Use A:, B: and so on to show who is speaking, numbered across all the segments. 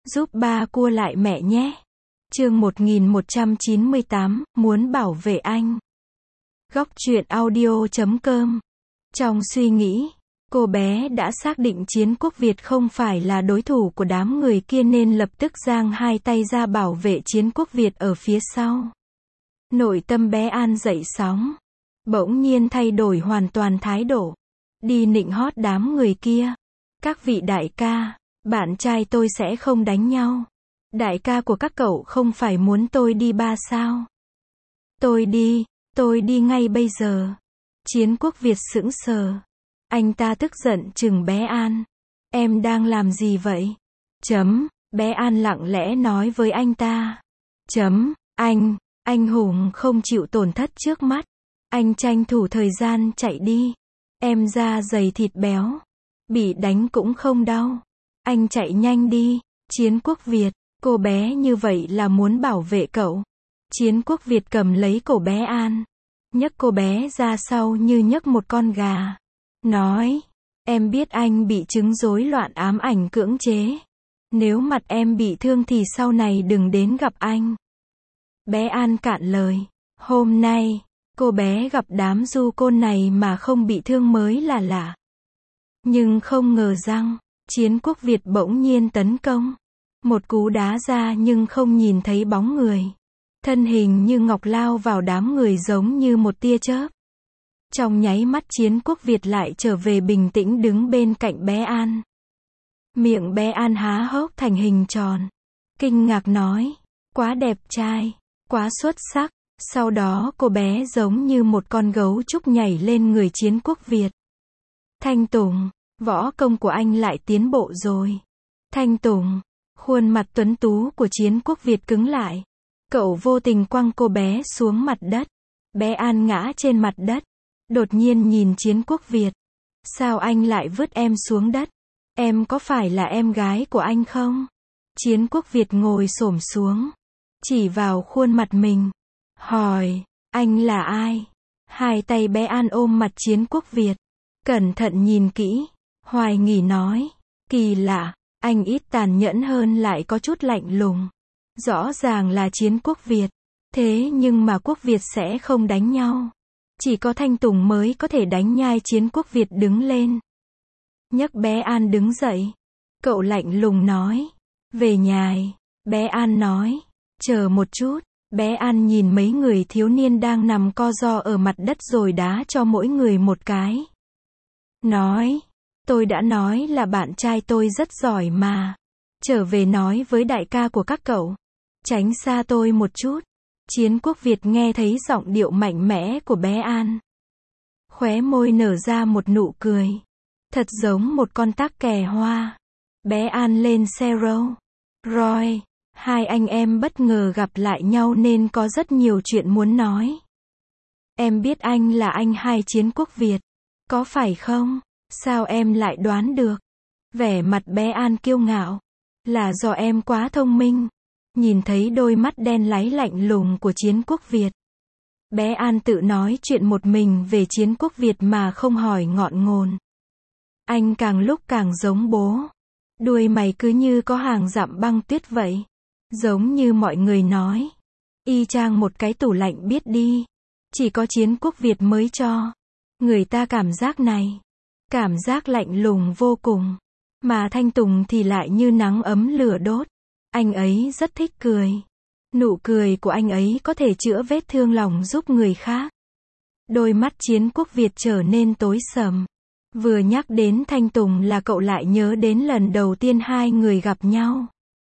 A: Giúp ba cua lại mẹ nhé. Chương 1198, muốn bảo vệ anh. Góc truyện audio.com. Trong suy nghĩ, cô bé đã xác định Chiến Quốc Việt không phải là đối thủ của đám người kia nên lập tức giang hai tay ra bảo vệ Chiến Quốc Việt ở phía sau. Nội tâm bé An dậy sóng, bỗng nhiên thay đổi hoàn toàn thái độ, đi nịnh hót đám người kia. Các vị đại ca, bạn trai tôi sẽ không đánh nhau. Đại ca của các cậu không phải muốn tôi đi ba sao? Tôi đi ngay bây giờ. Chiến Quốc Việt sững sờ. Anh ta tức giận trừng bé An. Em đang làm gì vậy? Bé An lặng lẽ nói với anh ta. Anh hùng không chịu tổn thất trước mắt. Anh tranh thủ thời gian chạy đi. Em da dày thịt béo. Bị đánh cũng không đau. Anh chạy nhanh đi. Chiến Quốc Việt, cô bé như vậy là muốn bảo vệ cậu. Chiến Quốc Việt cầm lấy cổ bé An, nhấc cô bé ra sau như nhấc một con gà. Nói, em biết anh bị chứng rối loạn ám ảnh cưỡng chế. Nếu mặt em bị thương thì sau này đừng đến gặp anh. Bé An cạn lời. Hôm nay, cô bé gặp đám du côn này mà không bị thương mới là lạ. Nhưng không ngờ rằng, Chiến Quốc Việt bỗng nhiên tấn công. Một cú đá ra nhưng không nhìn thấy bóng người. Thân hình như ngọc lao vào đám người giống như một tia chớp. Trong nháy mắt Chiến Quốc Việt lại trở về bình tĩnh đứng bên cạnh bé An. Miệng bé An há hốc thành hình tròn. Kinh ngạc nói, quá đẹp trai, quá xuất sắc. Sau đó cô bé giống như một con gấu trúc nhảy lên người Chiến Quốc Việt. Thanh Tùng, võ công của anh lại tiến bộ rồi. Thanh Tùng, khuôn mặt tuấn tú của Chiến Quốc Việt cứng lại. Cậu vô tình quăng cô bé xuống mặt đất. Bé An ngã trên mặt đất. Đột nhiên nhìn Chiến Quốc Việt. Sao anh lại vứt em xuống đất? Em có phải là em gái của anh không? Chiến Quốc Việt ngồi xổm xuống, chỉ vào khuôn mặt mình. Hỏi, anh là ai? Hai tay bé An ôm mặt Chiến Quốc Việt. Cẩn thận nhìn kỹ. Hoài nghi nói, kỳ lạ, anh ít tàn nhẫn hơn lại có chút lạnh lùng. Rõ ràng là Chiến Quốc Việt. Thế nhưng mà Quốc Việt sẽ không đánh nhau. Chỉ có Thanh Tùng mới có thể đánh nhai. Chiến Quốc Việt đứng lên, nhấc bé An đứng dậy. Cậu lạnh lùng nói, về nhài. Bé An nói, chờ một chút. Bé An nhìn mấy người thiếu niên đang nằm co ro ở mặt đất rồi đá cho mỗi người một cái. Nói, tôi đã nói là bạn trai tôi rất giỏi mà. Trở về nói với đại ca của các cậu. Tránh xa tôi một chút. Chiến Quốc Việt nghe thấy giọng điệu mạnh mẽ của bé An. Khóe môi nở ra một nụ cười. Thật giống một con tắc kè hoa. Bé An lên xe Roy. Hai anh em bất ngờ gặp lại nhau nên có rất nhiều chuyện muốn nói. Em biết anh là anh hai Chiến Quốc Việt. Có phải không? Sao em lại đoán được? Vẻ mặt bé An kiêu ngạo. Là do em quá thông minh. Nhìn thấy đôi mắt đen láy lạnh lùng của Chiến Quốc Việt. Bé An tự nói chuyện một mình về Chiến Quốc Việt mà không hỏi ngọn ngồn. Anh càng lúc càng giống bố. Đuôi mày cứ như có hàng dặm băng tuyết vậy. Giống như mọi người nói. Y chang một cái tủ lạnh biết đi. Chỉ có Chiến Quốc Việt mới cho người ta cảm giác này. Cảm giác lạnh lùng vô cùng. Mà Thanh Tùng thì lại như nắng ấm lửa đốt. Anh ấy rất thích cười. Nụ cười của anh ấy có thể chữa vết thương lòng giúp người khác. Đôi mắt Chiến Quốc Việt trở nên tối sầm. Vừa nhắc đến Thanh Tùng là cậu lại nhớ đến lần đầu tiên hai người gặp nhau.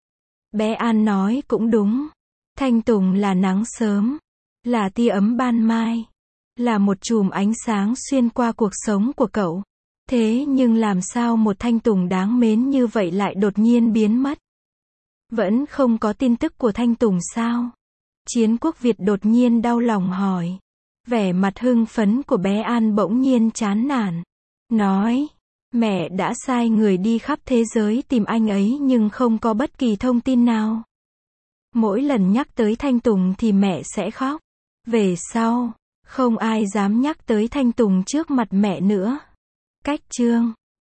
A: Bé An nói cũng đúng. Thanh Tùng là nắng sớm. Là tia ấm ban mai. Là một chùm ánh sáng xuyên qua cuộc sống của cậu. Thế nhưng làm sao một Thanh Tùng đáng mến như vậy lại đột nhiên biến mất? Vẫn không có tin tức của Thanh Tùng sao? Chiến Quốc Việt đột nhiên đau lòng hỏi. Vẻ mặt hưng phấn của bé An bỗng nhiên chán nản. Nói, mẹ đã sai người đi khắp thế giới tìm anh ấy nhưng không có bất kỳ thông tin nào. Mỗi lần nhắc tới Thanh Tùng thì mẹ sẽ khóc. Về sau, không ai dám nhắc tới Thanh Tùng trước mặt mẹ nữa. Cách chương